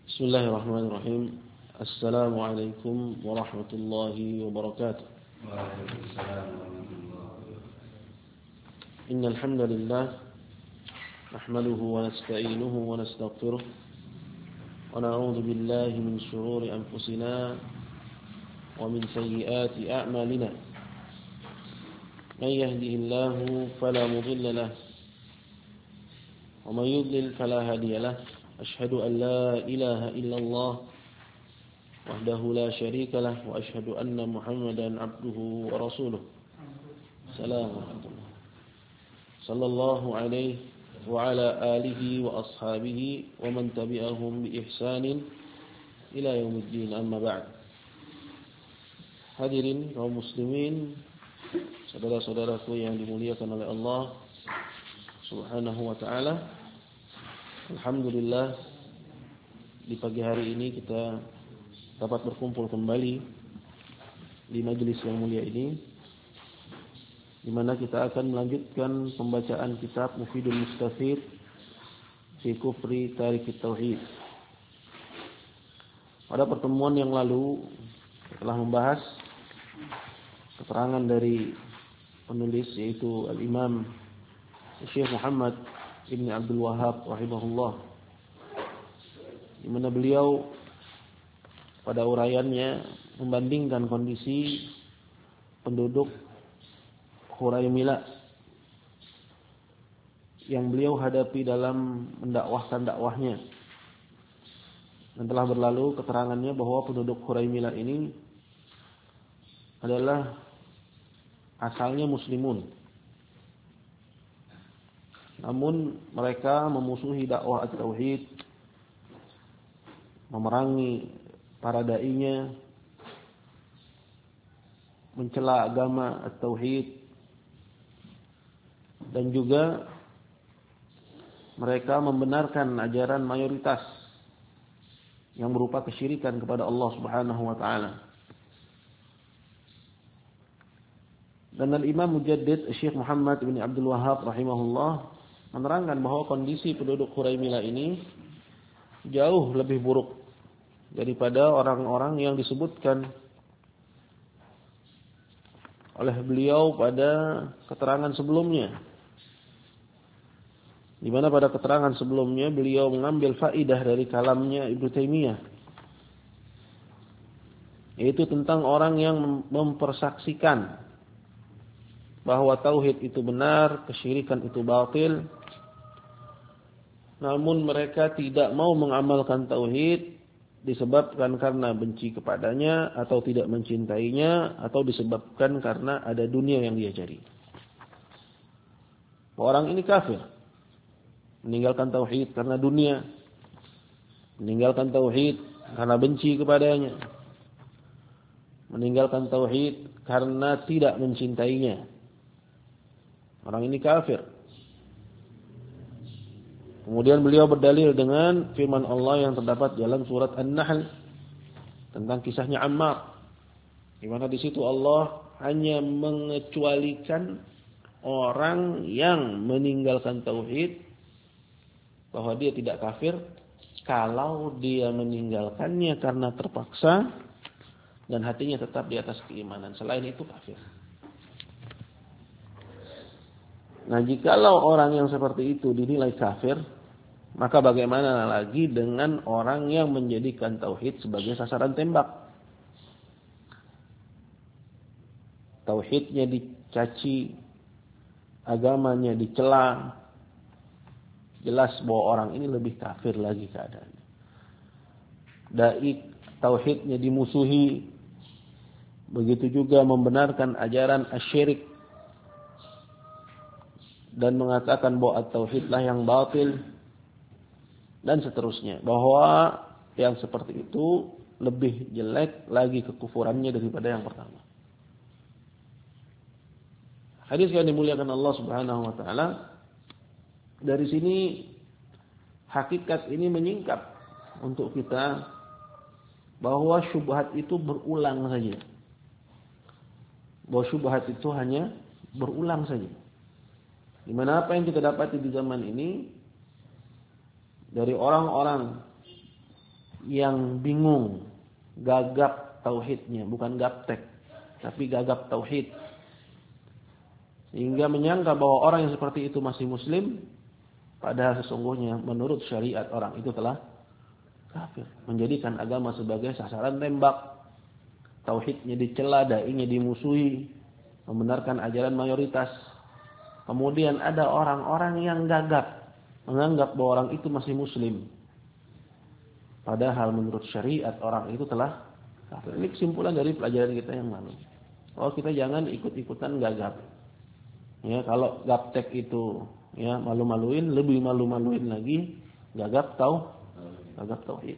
Bismillahirrahmanirrahim. Assalamualaikum warahmatullahi wabarakatuh. Waalaikumsalam warahmatullahi wabarakatuh. Innal hamdalillah nahmaduhu wa nasta'inuhu wa nastaghfiruh wa na'udzu billahi min shururi anfusina wa min sayyiati a'malina. May yahdihillahu fala mudilla lahu wa may yudlil fala hadiya lahu. Asyhadu an la ilaha illallah wahdahu la syarika lah wa asyhadu anna Muhammadan abduhu wa rasuluh. Assalamualaikum. Sallallahu alaihi wa ala alihi wa ashabihi wa man tabi'ahum bi ihsanin ila yaumiddin, amma ba'd. Hadirin kaum muslimin, saudara-saudaraku yang dimuliakan oleh Allah Subhanahu wa taala. Alhamdulillah, di pagi hari ini kita dapat berkumpul kembali di majelis yang mulia ini, di mana kita akan melanjutkan pembacaan kitab Mufidul Mustafid fi Kufri Tarikit Tauhid. Pada pertemuan yang lalu telah membahas keterangan dari penulis, yaitu Al-Imam Syekh Muhammad Ibn Abdul Wahhab rahimahullah, di mana beliau pada uraiannya membandingkan kondisi penduduk Khuraimila yang beliau hadapi dalam mendakwahkan dakwahnya. Dan telah berlalu keterangannya bahwa penduduk Khuraimila ini adalah asalnya muslimun, namun mereka memusuhi dakwah at-tauhid, memerangi para dai-nya, mencela agama at-tauhid, dan juga mereka membenarkan ajaran mayoritas yang berupa kesyirikan kepada Allah Subhanahu wa taala. Dan Al-Imam Mujaddid Syekh Muhammad bin Abdul Wahhab rahimahullah menerangkan bahwa kondisi penduduk Khuraimila ini jauh lebih buruk daripada orang-orang yang disebutkan oleh beliau pada keterangan sebelumnya. Di mana pada keterangan sebelumnya beliau mengambil faidah dari kalamnya Ibnu Taimiyah, yaitu tentang orang yang mempersaksikan bahwa tauhid itu benar, kesyirikan itu batil, namun mereka tidak mau mengamalkan tauhid disebabkan karena benci kepadanya atau tidak mencintainya, atau disebabkan karena ada dunia yang dia cari. Orang ini kafir, meninggalkan tauhid karena dunia, meninggalkan tauhid karena benci kepadanya, meninggalkan tauhid karena tidak mencintainya. Orang ini kafir. Kemudian beliau berdalil dengan firman Allah yang terdapat dalam surat An-Nahl tentang kisahnya Ammar, di mana di situ Allah hanya mengecualikan orang yang meninggalkan tauhid bahwa dia tidak kafir kalau dia meninggalkannya karena terpaksa dan hatinya tetap di atas keimanan. Selain itu kafir. Nah, jikalau orang yang seperti itu dinilai kafir, maka bagaimana lagi dengan orang yang menjadikan tauhid sebagai sasaran tembak? Tauhidnya dicaci, agamanya dicela. Jelas bahwa orang ini lebih kafir lagi keadaannya. Dai tauhidnya dimusuhi. Begitu juga membenarkan ajaran asyirik dan mengatakan bahwa at-tauhidlah yang batil, dan seterusnya. Bahwa yang seperti itu lebih jelek lagi kekufurannya daripada yang pertama. Hadis yang dimuliakan Allah Subhanahu wa taala, dari sini hakikat ini menyingkap untuk kita bahwa syubhat itu berulang saja. Bahwa syubhat itu hanya berulang saja. Di mana apa yang kita dapati di zaman ini dari orang-orang yang bingung, gagap tauhidnya, bukan gaptek, tapi gagap tauhid. Sehingga menyangka bahwa orang yang seperti itu masih muslim, padahal sesungguhnya menurut syariat orang itu telah kafir. Menjadikan agama sebagai sasaran tembak. Tauhidnya dicela, dai-nya dimusuhi, membenarkan ajaran mayoritas. Kemudian ada orang-orang yang gagap, menganggap bahwa orang itu masih muslim. Padahal menurut syariat orang itu telah kafir. Ini kesimpulan dari pelajaran kita yang lalu. Oh, kita jangan ikut-ikutan gagap. Ya, kalau gaptek itu ya malu-maluin, lebih malu-maluin lagi gagap tauhid.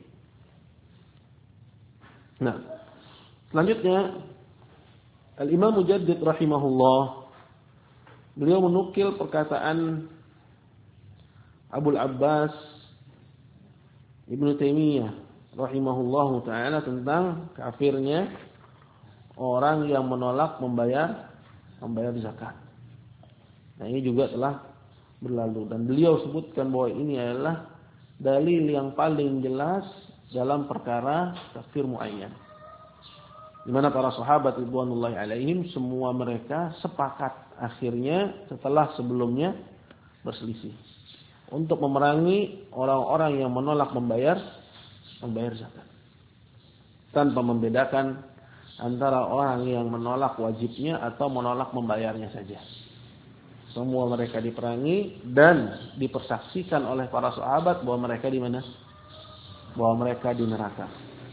Nah, selanjutnya Al-Imam Mujaddid rahimahullah, beliau menukil perkataan Abul Abbas Ibnu Taimiyah rahimahullahu taala tentang kafirnya orang yang menolak membayar zakat. Nah, ini juga telah berlalu dan beliau sebutkan bahwa ini adalah dalil yang paling jelas dalam perkara takfir muayyan. Di mana para sahabat ridwanullahi alaihim semua mereka sepakat akhirnya setelah sebelumnya berselisih untuk memerangi orang-orang yang menolak membayar zakat. Tanpa membedakan antara orang yang menolak wajibnya atau menolak membayarnya saja. Semua mereka diperangi dan dipersaksikan oleh para sahabat bahwa mereka di mana? Bahwa mereka di neraka.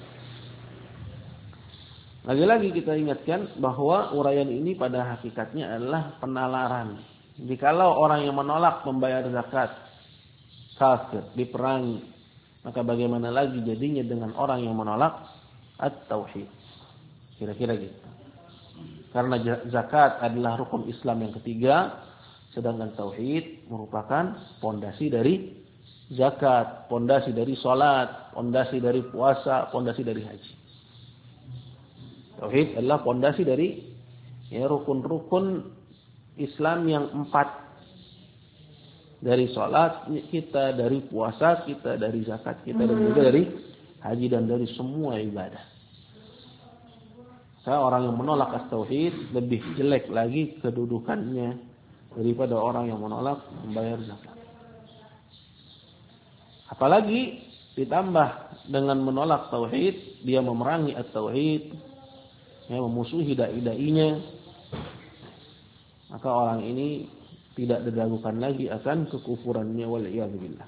Lagi-lagi kita ingatkan bahwa uraian ini pada hakikatnya adalah penalaran. Jikalau orang yang menolak membayar zakat kafir, diperangi, maka bagaimana lagi jadinya dengan orang yang menolak at-tauhid? Kira-kira gitu. Karena zakat adalah rukun Islam yang ketiga, sedangkan tauhid merupakan pondasi dari zakat, pondasi dari salat, pondasi dari puasa, pondasi dari haji. Tauhid adalah pondasi dari rukun-rukun Islam yang 4. Dari salat kita, dari puasa kita, dari zakat kita, dan juga dari haji dan dari semua ibadah. Orang yang menolak as-tauhid lebih jelek lagi kedudukannya daripada orang yang menolak membayar zakat. Apalagi ditambah dengan menolak tauhid, dia memerangi at-tauhid, memusuhi dai-dainya, maka orang ini tidak diragukan lagi akan kekufurannya, wal iyad billah.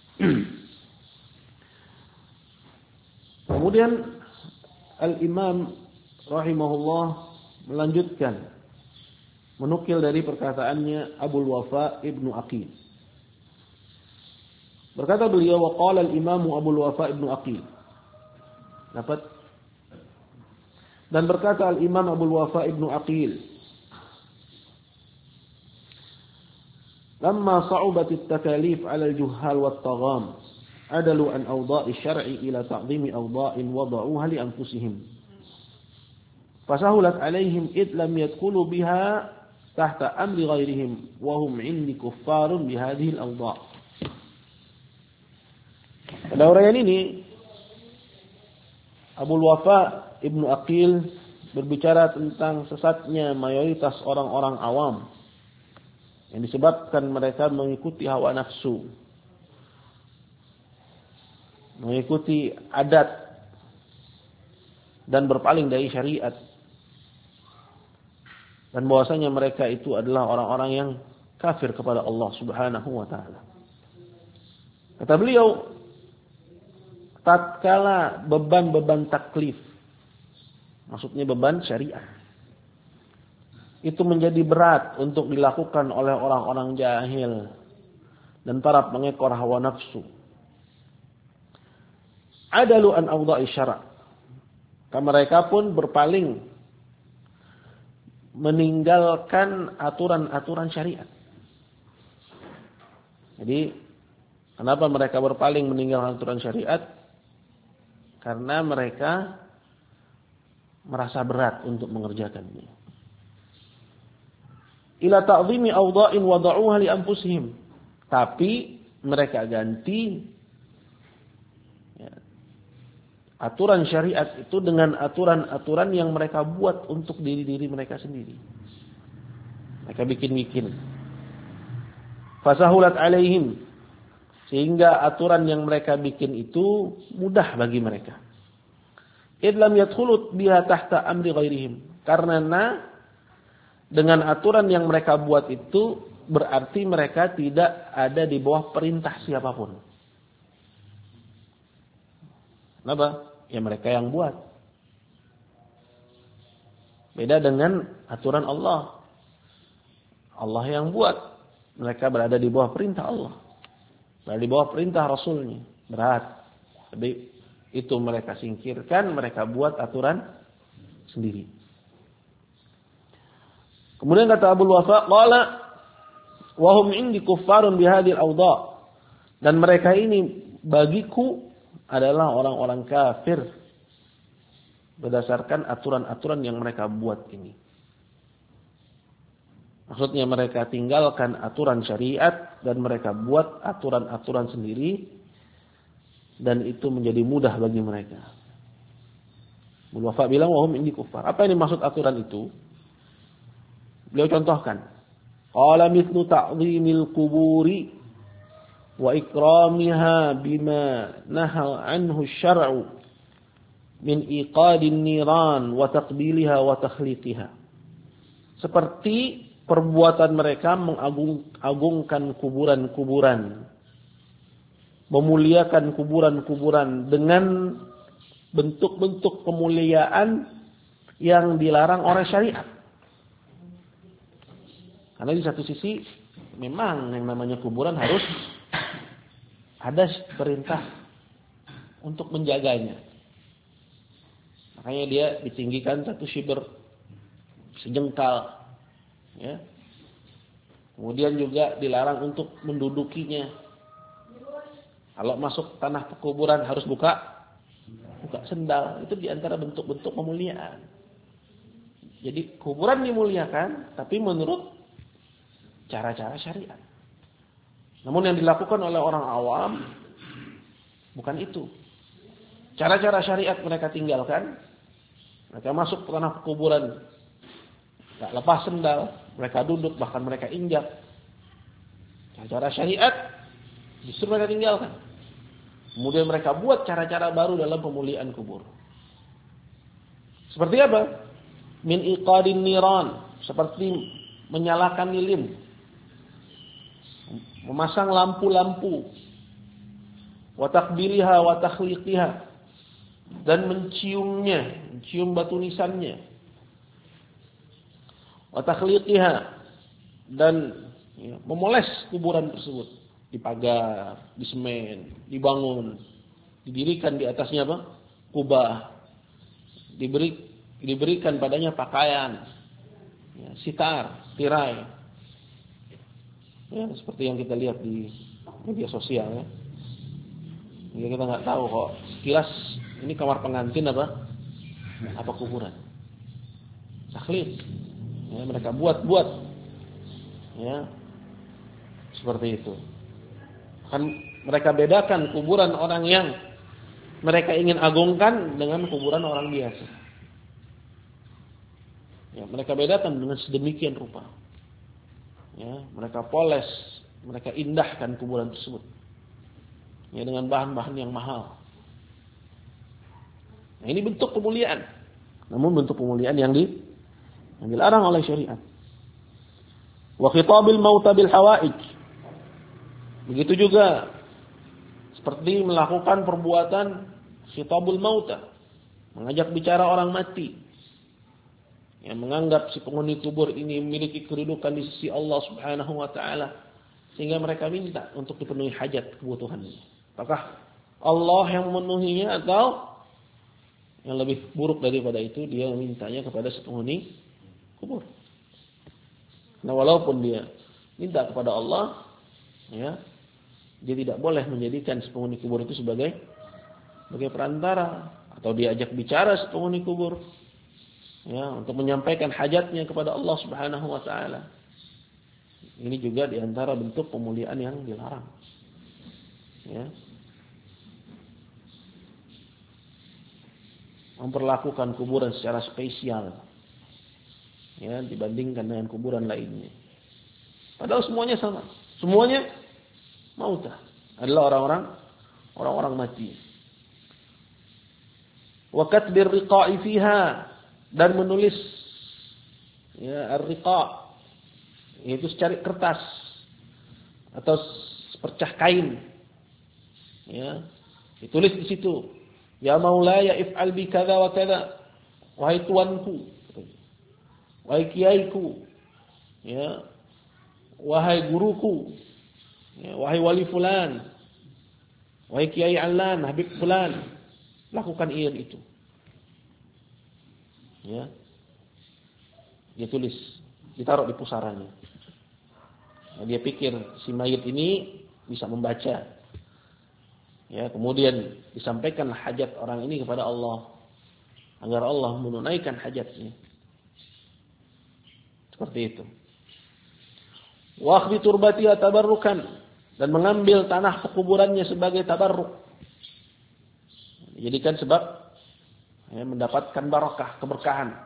Kemudian Al-Imam rahimahullah melanjutkan menukil dari perkataannya Abul Wafa Ibnu Aqil. Berkata beliau, wa qala al-Imam Abul Wafa Ibnu Aqil. Dapat? Dan berkata al-Imam Abul Wafa Ibnu Aqil, lamma sa'ubat at-takalif 'ala al-juhal wat-tagham, adalu an awda'i syar'i ila ta'zimi awda'in wada'uha li anfusihim. Fasahulat 'alaihim id lam yadkhulu biha tahta amri ghairihim wa hum 'indi kuffarun bi hadhihi al-awda'. Pada uraian ini Abul Wafa Ibnu Aqil berbicara tentang sesatnya mayoritas orang-orang awam yang disebabkan mereka mengikuti hawa nafsu, mengikuti adat dan berpaling dari syariat. Dan bahwasanya mereka itu adalah orang-orang yang kafir kepada Allah Subhanahu wa taala. Kata beliau, tatkala beban-beban taklif, maksudnya beban syariat, itu menjadi berat untuk dilakukan oleh orang-orang jahil dan para pengekor hawa nafsu. Adalu an awda'i syara'. Mereka pun berpaling meninggalkan aturan-aturan syariat. Jadi, kenapa mereka berpaling meninggalkan aturan syariat? Karena mereka merasa berat untuk mengerjakannya. Ila ta'zimi awda'in wada'uha li anfusihim. Tapi mereka ganti aturan syariat itu dengan aturan-aturan yang mereka buat untuk diri-diri mereka sendiri. Mereka bikin-bikin. Fasahulat alaihim, sehingga aturan yang mereka bikin itu mudah bagi mereka. Idlam yadkhulut biha tahta amri ghairihim. Karena dengan aturan yang mereka buat itu berarti mereka tidak ada di bawah perintah siapapun. Kenapa? Ya mereka yang buat. Beda dengan aturan Allah. Allah yang buat. Mereka berada di bawah perintah Allah. Berada di bawah perintah Rasulnya. Berat. Tapi itu mereka singkirkan. Mereka buat aturan sendiri. Kemudian kata Abu Wafa, qala wa hum indi kuffarun bihadhil awda. Dan mereka ini bagiku adalah orang-orang kafir berdasarkan aturan-aturan yang mereka buat ini. Maksudnya mereka tinggalkan aturan syariat dan mereka buat aturan-aturan sendiri dan itu menjadi mudah bagi mereka. Abu Wafa bilang wahum indi kuffar. Apa yang dimaksud aturan itu? Beliau contohkan. Qala mithlu ta'zimil quburi wa ikramiha bima naha anhu syar'u min iqadin niran wa taqbiliha wa takhliqiha. Seperti perbuatan mereka mengagungkan kuburan-kuburan, memuliakan kuburan-kuburan dengan bentuk-bentuk pemuliaan yang dilarang oleh syariat. Karena di satu sisi memang yang namanya kuburan harus ada perintah untuk menjaganya. Makanya dia ditinggikan 1 syibr, sejengkal. Ya. Kemudian juga dilarang untuk mendudukinya. Kalau masuk tanah pekuburan harus buka sendal. Itu diantara bentuk-bentuk pemuliaan. Jadi kuburan dimuliakan, tapi menurut cara-cara syariat. Namun yang dilakukan oleh orang awam bukan itu. Cara-cara syariat mereka tinggalkan. Mereka masuk ke tanah kuburan, tak lepas sendal, mereka duduk, bahkan mereka injak. Cara-cara syariat justru mereka tinggalkan. Kemudian mereka buat cara-cara baru dalam pemuliaan kubur. Seperti apa? Min iqadin niran, seperti menyalakan lilin. Memasang lampu-lampu, wa takbiliha wa takhliqiha, dan mencium batu nisannya, wa takhliqiha, dan memoles kuburan tersebut, dipagar, disemen, dibangun, didirikan di atasnya apa? Kubah, diberikan padanya pakaian, sitar, tirai. Ya, seperti yang kita lihat di media sosial ya. Ya kita nggak tahu kok sekilas ini kamar pengantin apa kuburan. Takhlid. Ya, mereka buat. Ya. Seperti itu. Kan mereka bedakan kuburan orang yang mereka ingin agungkan dengan kuburan orang biasa. Ya, mereka bedakan dengan sedemikian rupa. Ya, mereka poles, mereka indahkan kuburan tersebut. Ya, dengan bahan-bahan yang mahal. Nah, ini bentuk pemuliaan. Namun bentuk pemuliaan yang dilarang oleh syariat. Wa khitabil mauta bil hawaij. Begitu juga seperti melakukan perbuatan khitabul mauta, mengajak bicara orang mati. Yang menganggap si penghuni kubur ini memiliki kedudukan di sisi Allah Subhanahu wa taala sehingga mereka minta untuk dipenuhi hajat kebutuhannya. Apakah Allah yang memenuhinya atau yang lebih buruk daripada itu dia mintanya kepada si penghuni kubur. Nah, walaupun dia minta kepada Allah, ya, dia tidak boleh menjadikan si penghuni kubur itu sebagai perantara atau diajak bicara si penghuni kubur. Ya, untuk menyampaikan hajatnya kepada Allah Subhanahu wa taala. Ini juga di antara bentuk pemuliaan yang dilarang. Ya. memperlakukan kuburan secara spesial, ya, dibandingkan dengan kuburan lainnya. Padahal semuanya sama, semuanya mautah, adalah orang-orang mati. Wa katbir riqa'i fiha, dan menulis, ya, ar-riqa' yaitu secari kertas atau sepercah kain, ya, ditulis di situ, ya maulaya if'al bi kadza wa kadza, wahai tuanku, wahai kiaiku, ya, wahai guruku, ya, wahai wali fulan, wahai kiai alan, habib fulan, lakukan iyan itu, ya, dia tulis, ditaruh di pusaranya. Nah, dia pikir si mayit ini bisa membaca. Ya, kemudian disampaikan hajat orang ini kepada Allah agar Allah menunaikan hajatnya. Seperti itu. Wa akhbi turbatiha tabarrukan, dan mengambil tanah pekuburannya sebagai tabarruk. Jadikan sebab, ya, mendapatkan barakah, keberkahan.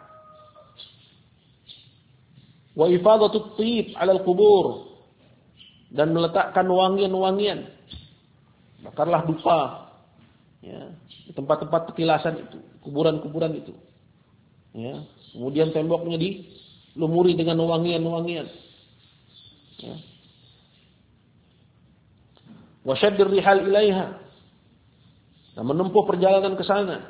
Wa ifadatu thib 'ala al-qubur, dan meletakkan wangian-wangian. Bakarlah dupa, ya, di tempat-tempat petilasan itu, kuburan-kuburan itu. Ya, kemudian temboknya dilumuri dengan wangian-wangian. Ya. Wa shaddir rihal ilaiha, dan menempuh perjalanan ke sana.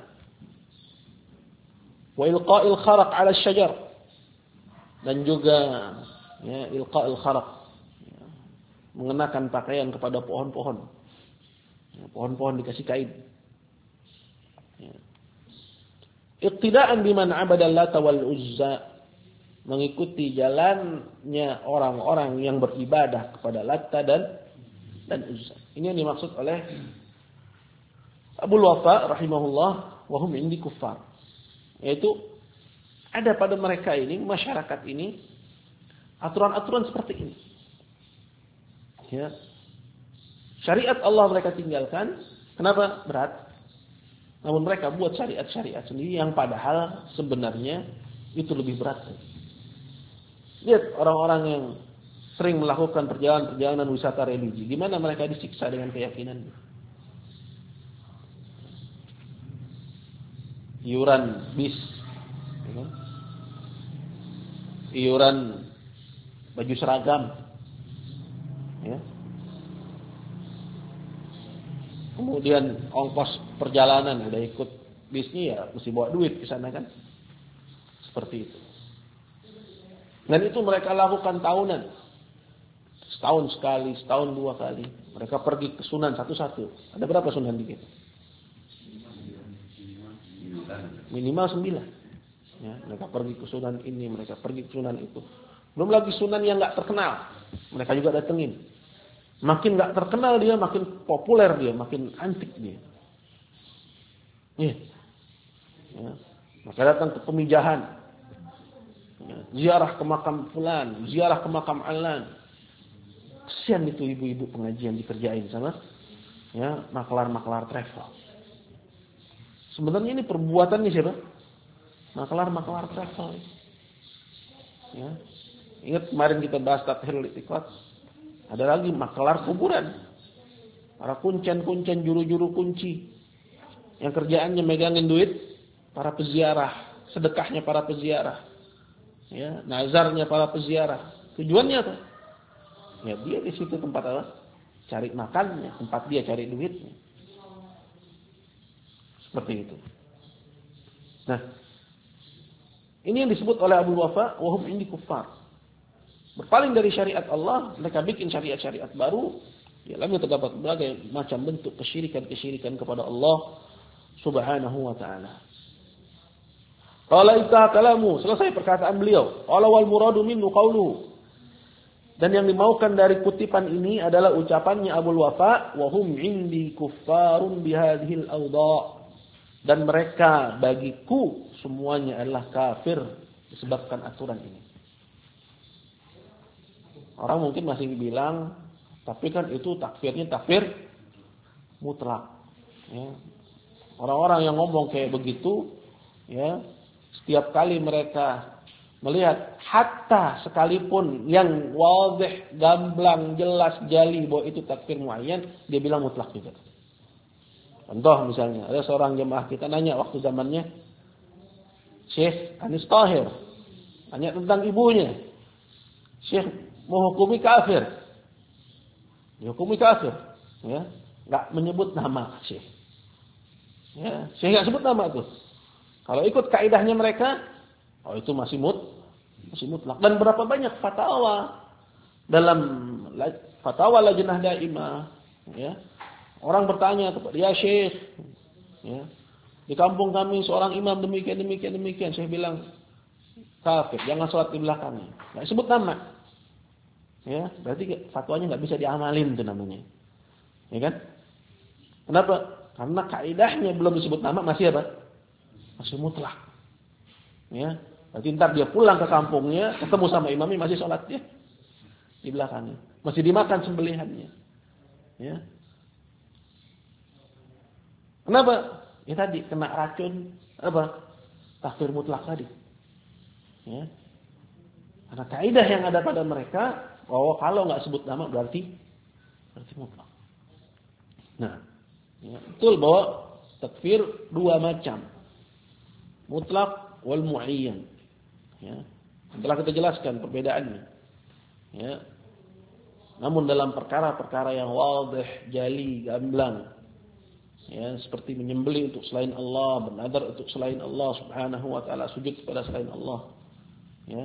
Wa ilqa'il kharaq 'ala asy-syajar, dan juga, ya, ilqa'il kharaq, mengenakan pakaian kepada pohon-pohon. Ya, pohon-pohon dikasih kain. Ya. Iqtida'an biman 'abada Lata wal Uzza, mengikuti jalannya orang-orang yang beribadah kepada Lata dan Uzza. Ini yang dimaksud oleh Abul Wafa rahimahullah, wa hum indi kuffar. Yaitu ada pada mereka ini, masyarakat ini, aturan-aturan seperti ini. Ya. Syariat Allah mereka tinggalkan. Kenapa? Berat. Namun mereka buat syariat-syariat sendiri yang padahal sebenarnya itu lebih berat. Lihat orang-orang yang sering melakukan perjalanan-perjalanan wisata religi, di mana mereka disiksa dengan keyakinan. Iuran bis, ya, iuran baju seragam, ya. Kemudian ongkos perjalanan, udah ikut bisnya ya mesti bawa duit ke sana kan. Seperti itu. Dan itu mereka lakukan tahunan. Setahun sekali, setahun dua kali. Mereka pergi ke sunan satu-satu. Ada berapa sunan di kita? Minimal 9. Ya, mereka pergi ke sunan ini, mereka pergi ke sunan itu. Belum lagi sunan yang nggak terkenal, mereka juga datengin. Makin nggak terkenal dia, makin populer dia, makin antik dia. Ya. Maka datang ke pemijahan, ya, ziarah ke makam fulan, ziarah ke makam alan. Kesian itu ibu-ibu pengajian dikerjain sama, ya, maklar-maklar travel. Sebenarnya ini perbuatannya siapa? Maklar-maklar travel. Ya. Ingat kemarin kita bahas Tathhirul I'tiqad. Ada lagi maklar kuburan. Para kuncen-kuncen, juru-juru kunci. Yang kerjaannya megangin duit para peziarah, sedekahnya para peziarah. Ya, nazarnya para peziarah. Tujuannya apa? Ya, dia di situ tempat apa? Cari makannya, tempat dia cari duitnya. Seperti itu. Nah, ini yang disebut oleh Abu Wafa, wahum indi kuffar. Berpaling dari syariat Allah, mereka bikin syariat-syariat baru. Di dalamnya terdapat berbagai macam bentuk kesyirikan-kesyirikan kepada Allah Subhanahu wa ta'ala. Qala intaha kalamu, selesai perkataan beliau. Qala wal muradu minhu qawluhu. Dan yang dimaukan dari kutipan ini adalah ucapannya Abu Wafa, wa hum indi kuffarun bihadhil awda'. Dan mereka bagiku semuanya adalah kafir disebabkan aturan ini. Orang mungkin masih bilang, tapi kan itu takfirnya takfir mutlak. Ya. Orang-orang yang ngomong kayak begitu, Ya, setiap kali mereka melihat hatta sekalipun yang wadih, gamblang, jelas, jali bahwa itu takfir muayyan, dia bilang mutlak juga. Contoh misalnya, ada seorang jemaah kita nanya waktu zamannya Syekh Anis Tahir, tanya tentang ibunya. Syekh menghukumi kafir. Dihukumi kafir, ya. Enggak menyebut nama Syekh. Ya, Syekh enggak sebut nama itu. Kalau ikut kaidahnya mereka, oh itu masih mutlak. Dan berapa banyak fatwa dalam fatwa Lajnah Daimah, ya. Orang bertanya kepada ya Syekh, ya. Di kampung kami seorang imam demikian. Saya bilang kafir, jangan sholat di belakangnya. Enggak sebut nama. Ya, berarti fatwanya enggak bisa diamalin itu namanya. Ya kan? Kenapa? Karena kaidahnya belum disebut nama masih apa? Masih mutlak. Ya, berarti ntar dia pulang ke kampungnya, ketemu sama imamnya masih sholat dia di belakangnya, masih dimakan sembelihannya. Ya. Kenapa? Ya tadi kena racun apa? Takfir mutlak tadi. Ya. Karena kaidah yang ada pada mereka bahwa kalau nggak sebut nama berarti mutlak. Nah, ya, betul bahwa takfir dua macam. Mutlak wal muayyan. Ya. Telah kita jelaskan perbedaannya. Ya. Namun dalam perkara-perkara yang wadih, jali, gamblang, ya, seperti menyembelih untuk selain Allah, bernadar untuk selain Allah Subhanahu wa taala, sujud kepada selain Allah. Ya.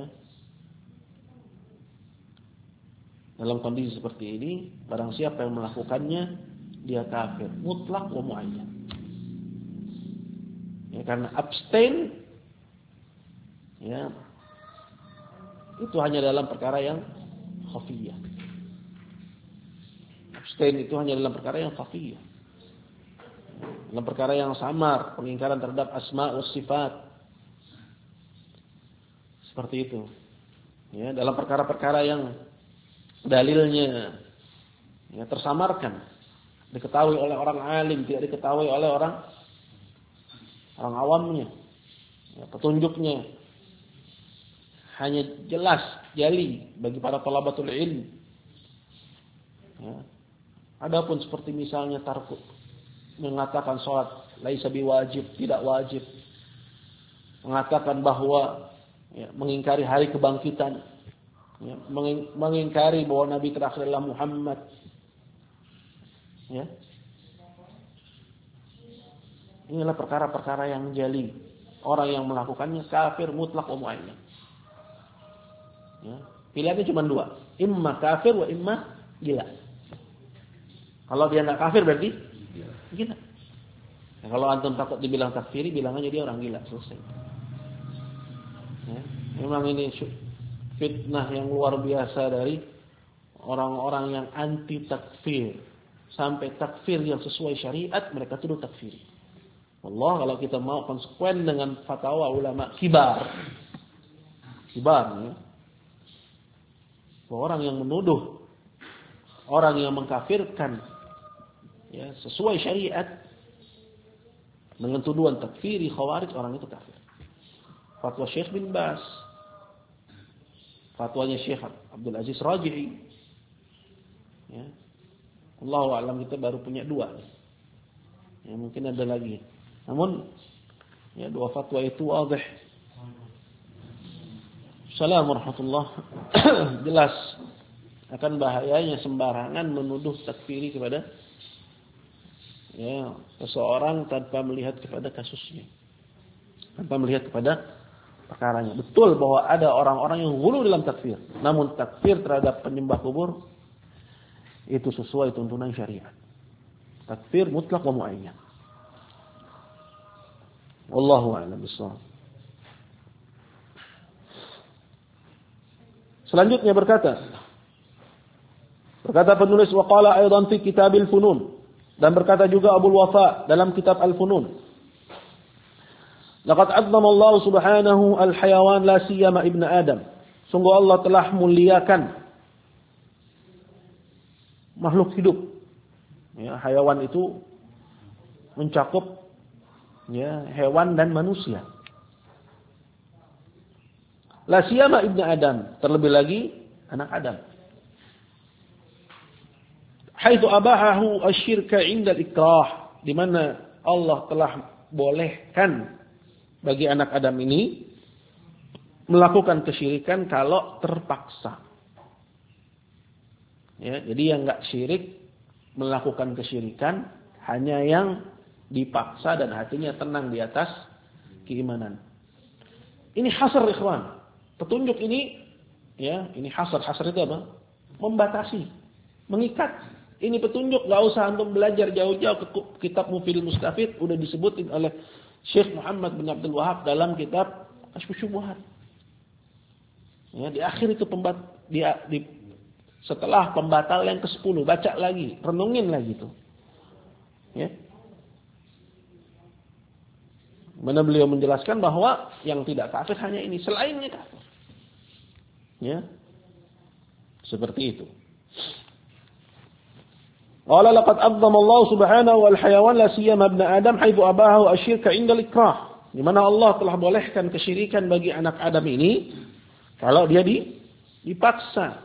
Dalam kondisi seperti ini, barang siapa yang melakukannya, dia kafir, mutlak wa muayyan. Ya, karena abstain, ya, itu hanya dalam perkara yang khafiyah. Abstain itu hanya dalam perkara yang khafiyah. Dalam perkara yang samar, pengingkaran terhadap asma wa sifat. Seperti itu. Ya, dalam perkara-perkara yang dalilnya ya, tersamarkan, diketahui oleh orang alim, tidak diketahui oleh orang awamnya. Ya, petunjuknya hanya jelas, jali bagi para talabatul ilm. Ya. Adapun seperti misalnya tarku, mengatakan sholat laisa biwajib, tidak wajib. Mengatakan bahwa ya, mengingkari hari kebangkitan, ya, mengingkari bahwa Nabi terakhir adalah Muhammad. Ya. Inilah perkara-perkara yang jali. Orang yang melakukannya kafir mutlak wa muayyan. Ya. Pilihannya cuma dua, imma kafir wa imma gila. Kalau dia enggak kafir berarti gila. Ya, kalau antum takut dibilang takfiri, bilang aja dia orang gila, selesai. Ya. Memang ini fitnah yang luar biasa dari orang-orang yang anti takfir. Sampai takfir yang sesuai syariat mereka tuduh takfiri. Allah, kalau kita mau konsekuen dengan fatwa ulama kibar, ya, bahwa orang yang menuduh, orang yang mengkafirkan, ya, sesuai syariat dengan tuduhan takfiri khawarij, orang itu kafir. Fatwa Syekh bin Bas, fatwanya Syekh Abdul Aziz Raji'i, ya. Allahu a'lam, kita baru punya dua. Ya, mungkin ada lagi. Namun ya, dua fatwa itu wadih. Assalamualaikum warahmatullahi wabarakatuh. Jelas akan bahayanya sembarangan menuduh takfiri kepada ya, seseorang tanpa melihat kepada kasusnya, tanpa melihat kepada perkaranya. Betul bahwa ada orang-orang yang ghulu dalam takfir, namun takfir terhadap penyembah kubur itu sesuai tuntunan syariat. Takfir mutlak wa muayyan. Wallahu a'lam bishawab. Selanjutnya berkata penulis wa qala aidan fi kitabil funun, dan berkata juga Abul Wafa dalam kitab Al-Funun, laqad 'azzama Allah subhanahu al-hayawan la siyama ibn Adam. Sungguh Allah telah muliakan makhluk hidup. Ya, hayawan itu mencakup ya, hewan dan manusia. La siyama ibnu Adam, terlebih lagi anak Adam. Haitsu abahahu asyirka 'inda al-ikrah, di mana Allah telah bolehkan bagi anak Adam ini melakukan kesyirikan kalau terpaksa. Ya, jadi yang enggak syirik melakukan kesyirikan hanya yang dipaksa dan hatinya tenang di atas keimanan. Ini hasr ikhwan. Petunjuk ini, ya, ini hasr. Hasr itu apa? Membatasi, mengikat. Ini petunjuk, gak usah antum belajar jauh-jauh ke kitab Mufidul Mustafid, udah disebutin oleh Syekh Muhammad bin Abdul Wahab dalam kitab Kasyfus Syubhat. Ya, di akhir itu setelah pembatal yang ke-10, baca lagi, renungin lagi itu. Ya. Mana beliau menjelaskan bahwa yang tidak kafir hanya ini, selainnya kafir. Ya. Seperti itu. Qala laqad azzama Allah subhanahu wal hayawan la siyama ibn Adam haitsu abahu asyirka 'inda al-ikrah. Di mana Allah telah bolehkan kesyirikan bagi anak Adam ini kalau dia dipaksa.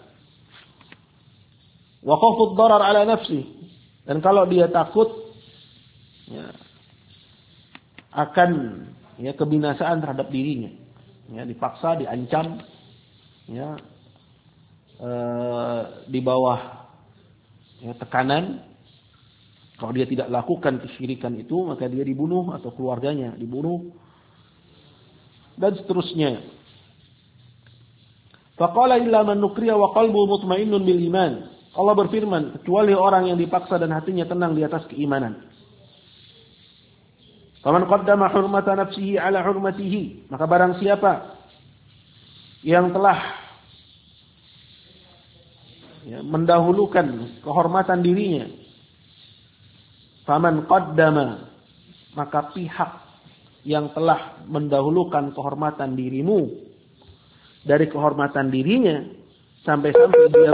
Wa khawfu ad-darar 'ala nafsi. Dan kalau dia takut ya, akan ya kebinasaan terhadap dirinya. Ya, dipaksa, diancam ya di bawah ya, tekanan. Kalau dia tidak lakukan kesyirikan itu, maka dia dibunuh atau keluarganya dibunuh dan seterusnya. Faqala illa man nukriya wa qalbuhu mutmainnun bil iman. Allah berfirman, kecuali orang yang dipaksa dan hatinya tenang di atas keimanan. Faman qaddama hurmata nafsihi ala hurmatihi, maka barang siapa yang telah ya, mendahulukan kehormatan dirinya, faman qaddama, maka pihak yang telah mendahulukan kehormatan dirimu dari kehormatan dirinya, sampai-sampai dia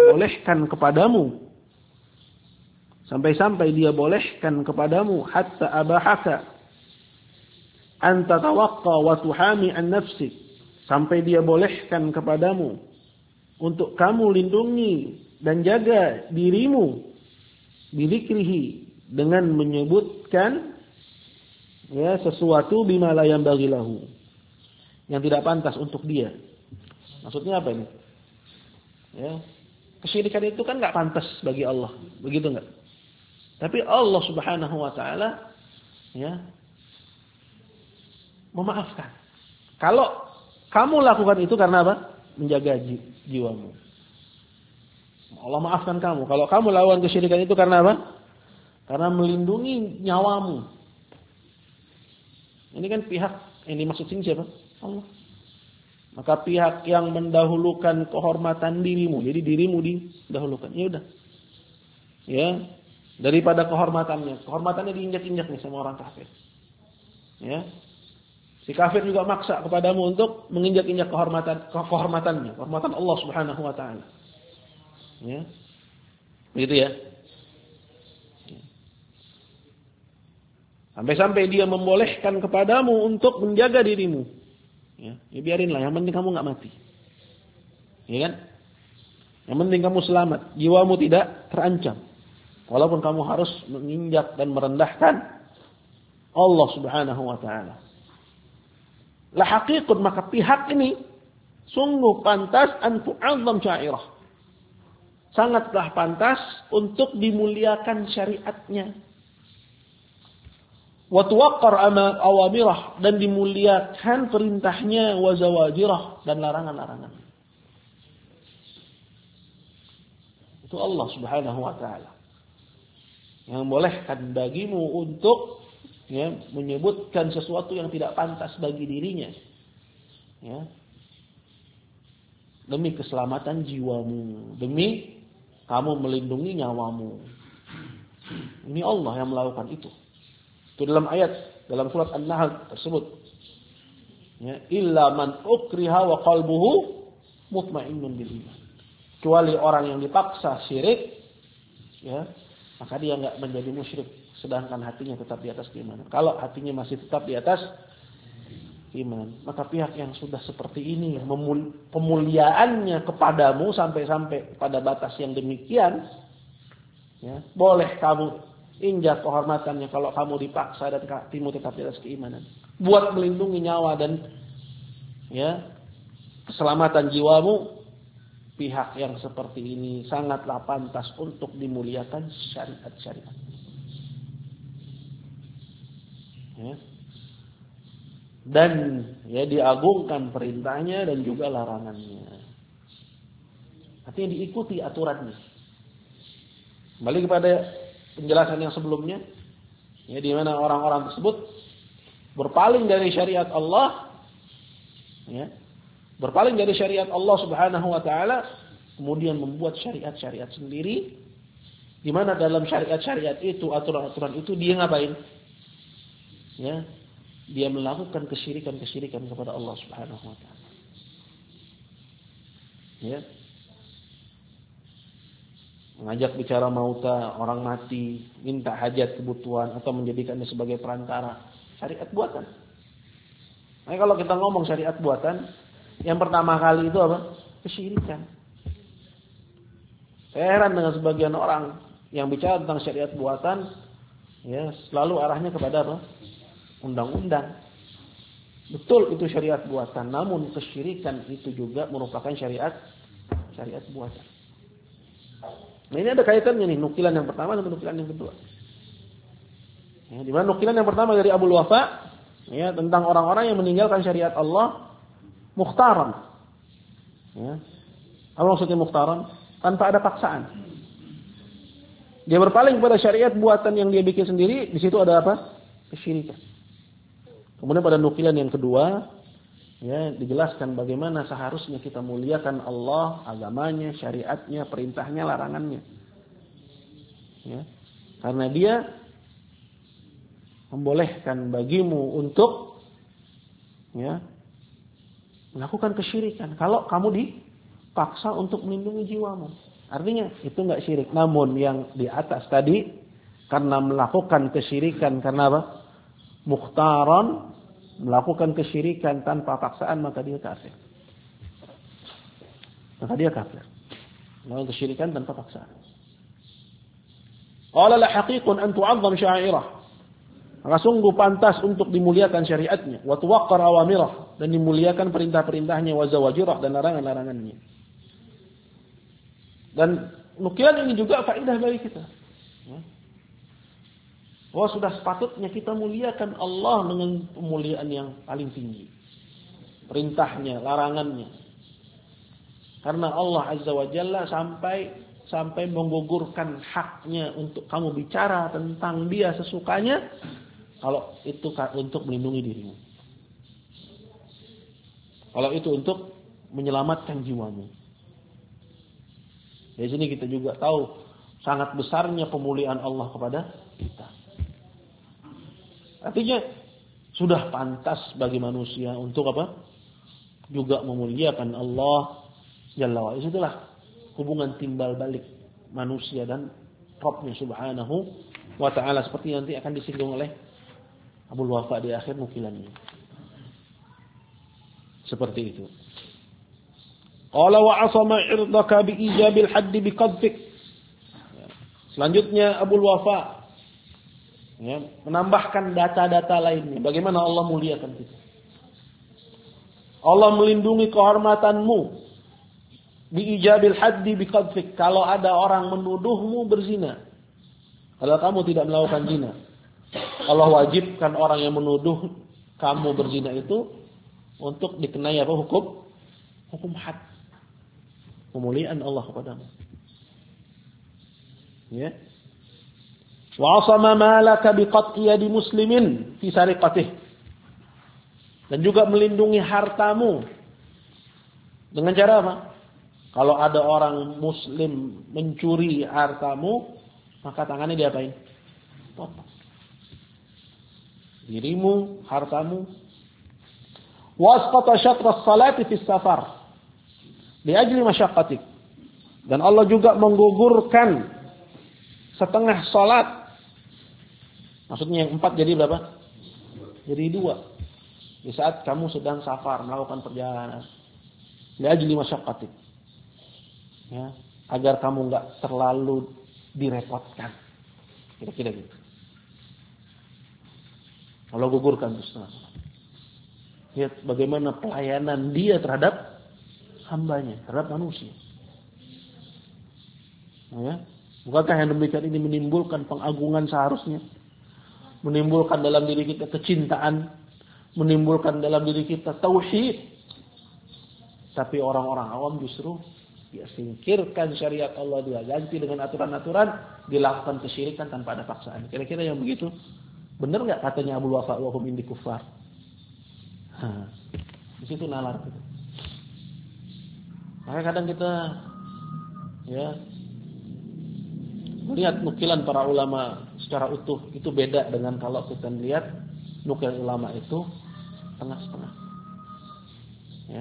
bolehkan kepadamu hatta abahaka anta tawaqqa wa tuhami an nafsik, sampai dia bolehkan kepadamu untuk kamu lindungi dan jaga dirimu bidzikrihi, dengan menyebutkan ya sesuatu bima la yanbaghi lahu, yang tidak pantas untuk dia. Maksudnya apa ini? Ya, kesyirikan itu kan enggak pantas bagi Allah, begitu enggak? Tapi Allah Subhanahu wa taala ya memaafkan. Kalau kamu lakukan itu karena apa? Menjaga jiwamu. Allah maafkan kamu. Kalau kamu lakukan kesyirikan itu karena apa? Karena melindungi nyawamu. Ini kan pihak yang dimaksud sini siapa? Allah. Maka pihak yang mendahulukan kehormatan dirimu, jadi dirimu didahulukan. Ya udah. Ya, daripada kehormatannya. Kehormatannya diinjak-injak nih sama orang kafir. Ya. Si kafir juga maksa kepadamu untuk menginjak-injak kehormatannya, kehormatan Allah Subhanahu wa taala. Ya. Begitu ya. Sampai-sampai dia membolehkan kepadamu untuk menjaga dirimu. Ya, biarinlah, yang penting kamu enggak mati. Ya kan? Yang penting kamu selamat, jiwamu tidak terancam. Walaupun kamu harus menginjak dan merendahkan Allah Subhanahu wa taala. La haqiqun, maka pihak ini sungguh pantas an tu'azzam syairah. Sangatlah pantas untuk dimuliakan syariatnya. Wa tuwaqqar awamirah, dan dimuliakan perintahnya, wa zawajirah, dan larangan-larangan. Itu Allah Subhanahu wa taala yang bolehkan bagimu untuk ya, menyebutkan sesuatu yang tidak pantas bagi dirinya. Ya. Demi keselamatan jiwamu, demi kamu melindungi nyawamu. Ini Allah yang melakukan itu. Itu dalam ayat, dalam surat An-Nahl tersebut. Ya, illa man ukriha wa qalbuhu mutmainnun bil iman. Kecuali orang yang dipaksa syirik, ya, maka dia enggak menjadi musyrik, sedangkan hatinya tetap di atas keimanan. Kalau hatinya masih tetap di atas iman. Maka pihak yang sudah seperti ini pemuliaannya kepadamu sampai pada batas yang demikian, ya, boleh kamu injak kehormatannya kalau kamu dipaksa dan hatimu tetap di atas keimanan. Buat melindungi nyawa dan ya keselamatan jiwamu, pihak yang seperti ini sangatlah pantas untuk dimuliakan syariat-syariat. Ya. Dan ya diagungkan perintahnya dan juga larangannya. Artinya diikuti aturannya. Kembali kepada penjelasan yang sebelumnya, ya, di mana orang-orang tersebut berpaling dari syariat Allah, ya, berpaling dari syariat Allah Subhanahu wa taala, kemudian membuat syariat-syariat sendiri, di mana dalam syariat-syariat itu, aturan-aturan itu dia ngapain? Ya, dia melakukan kesyirikan kepada Allah Subhanahu wa taala. Ya. Mengajak bicara mauta, orang mati, minta hajat kebutuhan atau menjadikannya sebagai perantara, syariat buatan. Nah, kalau kita ngomong syariat buatan, yang pertama kali itu apa? Kesyirikan. Saya heran dengan sebagian orang yang bicara tentang syariat buatan, ya, selalu arahnya kepada apa? Undang-undang. Betul itu syariat buatan, namun kesyirikan itu juga merupakan syariat buatan. Nah, ini ada kaitannya nih, nukilan yang pertama dan nukilan yang kedua. Ya, di mana nukilan yang pertama dari Abul Wafa, ya, tentang orang-orang yang meninggalkan syariat Allah mukhtaran. Ya. Apa maksudnya mukhtaran? Tanpa ada paksaan. Dia berpaling pada syariat buatan yang dia bikin sendiri, di situ ada apa? Kesyirikan. Kemudian pada nukilan yang kedua, ya, dijelaskan bagaimana seharusnya kita muliakan Allah, agamanya, syariatnya, perintahnya, larangannya. Ya. Karena dia membolehkan bagimu untuk, ya, melakukan kesyirikan kalau kamu dipaksa untuk melindungi jiwamu. Artinya itu enggak syirik. Namun yang di atas tadi, karena melakukan kesyirikan karena apa? Mukhtaran, melakukan kesyirikan tanpa paksaan, maka dia kafir. Melakukan kesyirikan tanpa paksaan. Qala la haqiqun an tu'azzam sya'irah. Maka sungguh pantas untuk dimuliakan syariatnya, wa tuwaqqar awamirah, dan dimuliakan perintah-perintahnya, wa zawajirah, dan larangan-larangannya. Dan nukilan ini juga faedah bagi kita. Ya. Bahwa sudah sepatutnya kita muliakan Allah dengan pemuliaan yang paling tinggi. Perintahnya, larangannya. Karena Allah Azza wa Jalla sampai menggugurkan haknya untuk kamu bicara tentang dia sesukanya, kalau itu untuk melindungi dirimu. Kalau itu untuk menyelamatkan jiwamu. Di sini kita juga tahu sangat besarnya pemuliaan Allah kepada kita. Artinya sudah pantas bagi manusia untuk apa? Juga memuliakan Allah Jalla wa Ala. Itulah hubungan timbal balik manusia dan Rabbnya Subhanahu wa taala, seperti nanti akan disinggung oleh Abul Wafa di akhir nukilannya. Seperti itu. Qala wa 'asama 'irdaka bi ijabil hadd bi qadfik. Selanjutnya Abul Wafa, ya, menambahkan data-data lainnya. Bagaimana Allah muliakan kita. Allah melindungi kehormatanmu. Biijabil haddi biqadfik. Kalau ada orang menuduhmu berzina, kalau kamu tidak melakukan zina, Allah wajibkan orang yang menuduh kamu berzina itu untuk dikenai apa? Hukum had. Pemuliaan Allah kepadamu. Ya. Wa 'asama malaka biqat'i yadi muslimin fi sariqatih. Dan juga melindungi hartamu dengan cara apa? Kalau ada orang muslim mencuri hartamu, maka tangannya diapain? Potong. Dirimu, hartamu. Wa asqata syatra as-salati fi safar li ajli masyaqqatik. Dan Allah juga menggugurkan setengah salat. Maksudnya yang 4 jadi berapa? Jadi 2. Di saat kamu sedang safar, melakukan perjalanan. Li'ajli masyaqqatik. Ya, agar kamu enggak terlalu direpotkan. Kira-kira gitu. Allah gugurkan setengah. Lihat bagaimana pelayanan dia terhadap hambanya, terhadap manusia. Ya. Bukankah yang demikian ini menimbulkan pengagungan seharusnya? Menimbulkan dalam diri kita kecintaan, menimbulkan dalam diri kita tauhid. Tapi orang-orang awam justru dia singkirkan syariat Allah, dia ganti dengan aturan-aturan, dilakukan kesyirikan tanpa ada paksaan. Kira-kira yang begitu benar enggak katanya Abu Wafa wa hum indi kuffar? Di situ nalar gitu. Makanya kadang kita ya melihat nukilan para ulama secara utuh itu beda dengan kalau kita lihat nukilan ulama itu setengah-setengah. Ya.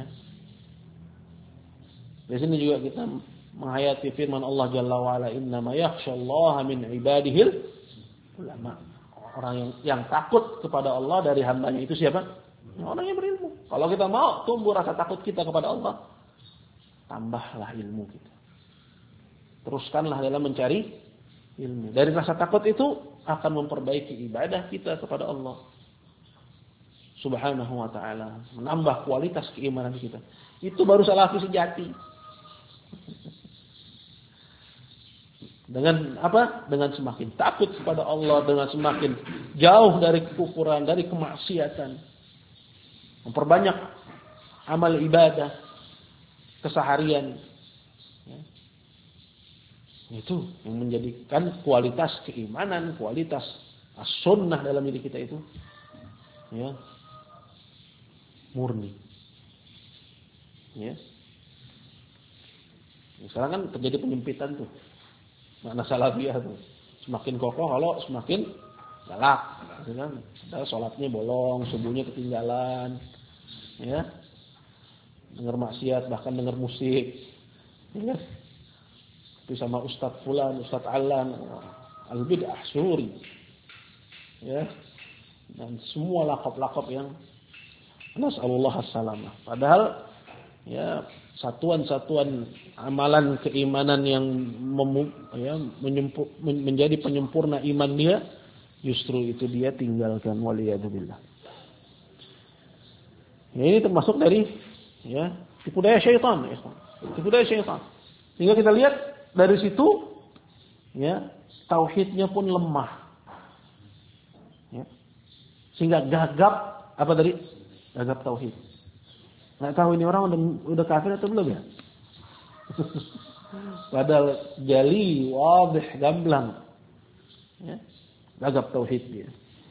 Di sini juga kita menghayati firman Allah Jalla wa Ala, "Innama yakhsyallaha min ibadihil ulama." Orang yang takut kepada Allah dari hambanya itu siapa? Orang yang berilmu. Kalau kita mau tumbuh rasa takut kita kepada Allah, tambahlah ilmu kita. Teruskanlah dalam mencari ilmu. Dari rasa takut itu akan memperbaiki ibadah kita kepada Allah Subhanahu wa ta'ala, menambah kualitas keimanan kita. Itu baru salafi sejati. Dengan apa? Dengan semakin takut kepada Allah, dengan semakin jauh dari kekufuran, dari kemaksiatan, memperbanyak amal ibadah keseharian. Ya. Itu yang menjadikan kualitas keimanan, kualitas as-sunnah dalam diri kita itu ya murni. Ya. Sekarang kan terjadi penyempitan tuh. Makna salafiyah tuh. Semakin kokoh kalau semakin galak. Kan? Padahal sholatnya bolong, subuhnya ketinggalan. Ya. Dengar maksiat, bahkan dengar musik. Ya. Itu sama Ustadz Fulan, Ustadz Alan, al-bid'ah syuri. Ya. Dan semua lakop-lakop yang nas'alullah as-salamah. Padahal ya satuan-satuan amalan keimanan yang menjadi penyempurna iman dia, justru itu dia tinggalkan, waliyadzubillah. Ya, ini termasuk dari ya tipu daya syaitan, ya. Tipu daya syaitan. Sehingga kita lihat dari situ ya tauhidnya pun lemah. Ya. Sehingga gagap apa tadi? Gagap tauhid. Nggak tahu ini orang udah kafir atau belum ya? Padahal jali, wadih, gamblang. Ya. Gagap tauhid dia.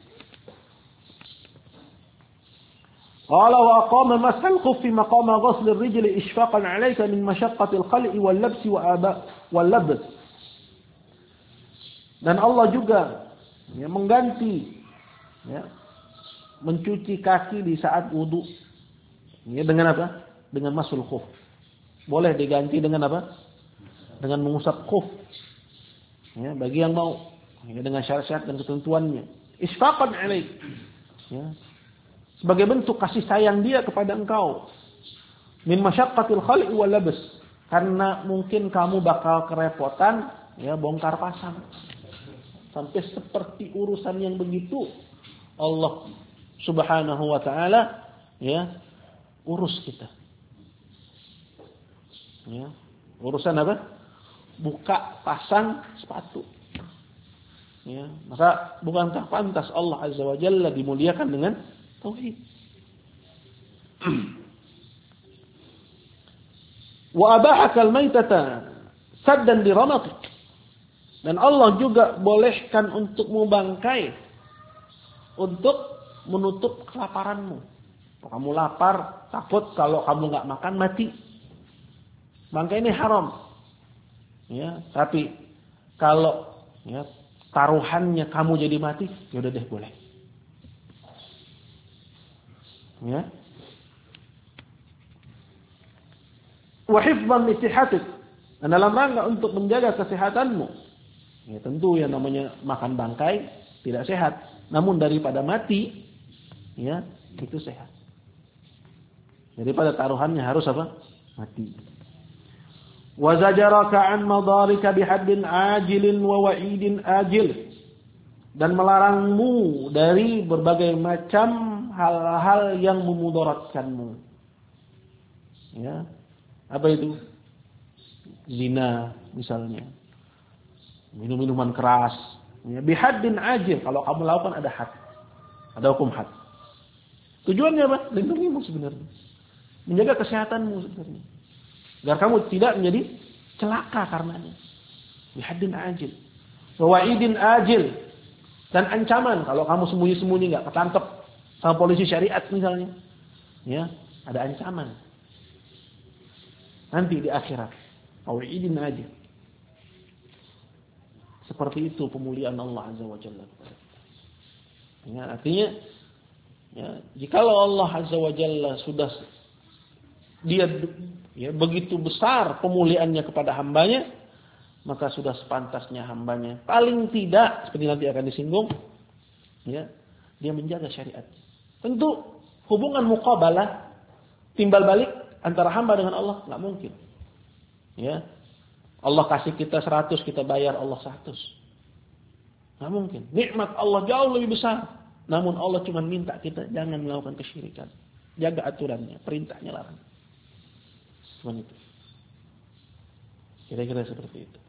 Qala wa aqama mas'al khuffi maqama ghusl ar-rijli ishfaqan 'alayka min mashaqqati al-khali'i wal-labs wal-labs. Dan Allah juga ya, mengganti ya, mencuci kaki di saat wudu. Ya, dengan apa? Dengan masul khuf. Boleh diganti dengan apa? Dengan mengusap khuf. Ya, bagi yang mau. Ya, dengan syarat-syarat dan ketentuannya. Isfaqan 'alaik. Ya. Sebagai bentuk kasih sayang dia kepada engkau. Min masyaqqatil khali' wal labs. Karena mungkin kamu bakal kerepotan ya bongkar pasang. Sampai seperti urusan yang begitu Allah Subhanahu wa taala ya urus kita. Ya. Urusan apa? Buka pasang sepatu. Ya. Maka bukankah pantas Allah Azza wa Jalla dimuliakan dengan tauhid? Wa abahaka al-maitata saddan li ramatik. Dan Allah juga bolehkan untuk membangkai untuk menutup kelaparanmu. Kamu lapar, takut kalau kamu nggak makan mati. Bangkai ini haram. Ya, tapi kalau ya, taruhannya kamu jadi mati, ya udah deh boleh. Ya. Wa hifdhan li sihatik. Dan dalam rangka untuk menjaga kesehatanmu. Ya, tentu yang namanya makan bangkai tidak sehat. Namun daripada mati, ya, itu sehat. Daripada taruhannya harus apa? Mati. Wa zajaraka an madarika bihaddin ajilin wa wa'idin ajil. Dan melarangmu dari berbagai macam hal-hal yang memudaratkanmu. Ya. Apa itu? Zina misalnya. Minum-minuman keras. Ya, bihaddin ajil. Kalau kamu lakukan ada had. Ada hukum had. Tujuannya apa? Lindungimu sebenarnya. Menjaga kesehatanmu sebenarnya. Agar kamu tidak menjadi celaka karenanya. Bihaddin ajil. Wa wa'idin ajil. Dan ancaman kalau kamu sembunyi-sembunyi enggak ketangkep sama polisi syariat misalnya. Ya, ada ancaman. Nanti di akhirat. Wa'idin ajil. Seperti itu pemuliaan Allah Azza wa Jalla kepada kita. Ya, artinya ya, jikalau Allah Azza wa Jalla sudah dia ya, begitu besar pemuliaannya kepada hambanya, maka sudah sepantasnya hambanya paling tidak seperti nanti akan disinggung, ya, dia menjaga syariat. Tentu hubungan muqabalah, timbal balik antara hamba dengan Allah nggak mungkin. Ya, Allah kasih kita 100, kita bayar Allah 100. Nggak mungkin. Nikmat Allah jauh lebih besar. Namun Allah cuma minta kita jangan melakukan kesyirikan. Jaga aturannya, perintahnya larang. Seperti itu. Kira-kira seperti itu.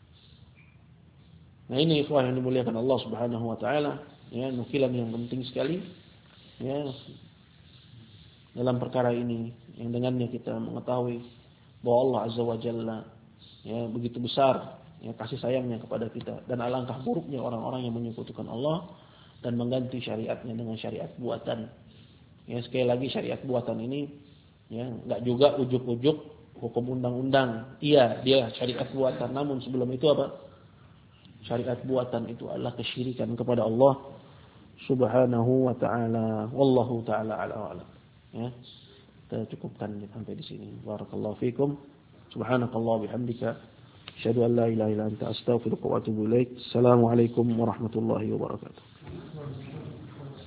Nah ini ikhwah yang dimuliakan Allah Subhanahu wa taala, ya, nukilan yang penting sekali ya dalam perkara ini yang dengannya kita mengetahui bahwa Allah Azza wa Jalla ya begitu besar ya kasih sayangnya kepada kita, dan alangkah buruknya orang-orang yang menyekutukan Allah dan mengganti syariatnya dengan syariat buatan. Ya sekali lagi syariat buatan ini ya enggak juga ujuk-ujuk hukum undang-undang. Iya, dia syariat buatan, namun sebelum itu apa? Syariat buatan itu adalah kesyirikan kepada Allah Subhanahu wa taala. Wallahu taala a'lam. Ya. Kita cukupkan sampai di sini. Barakallahu fikum. Subhanakallah bihamdika asyhadu an la ilaha illa anta astaghfiruka wa atubu ilaik. Assalamualaikum warahmatullahi wabarakatuh.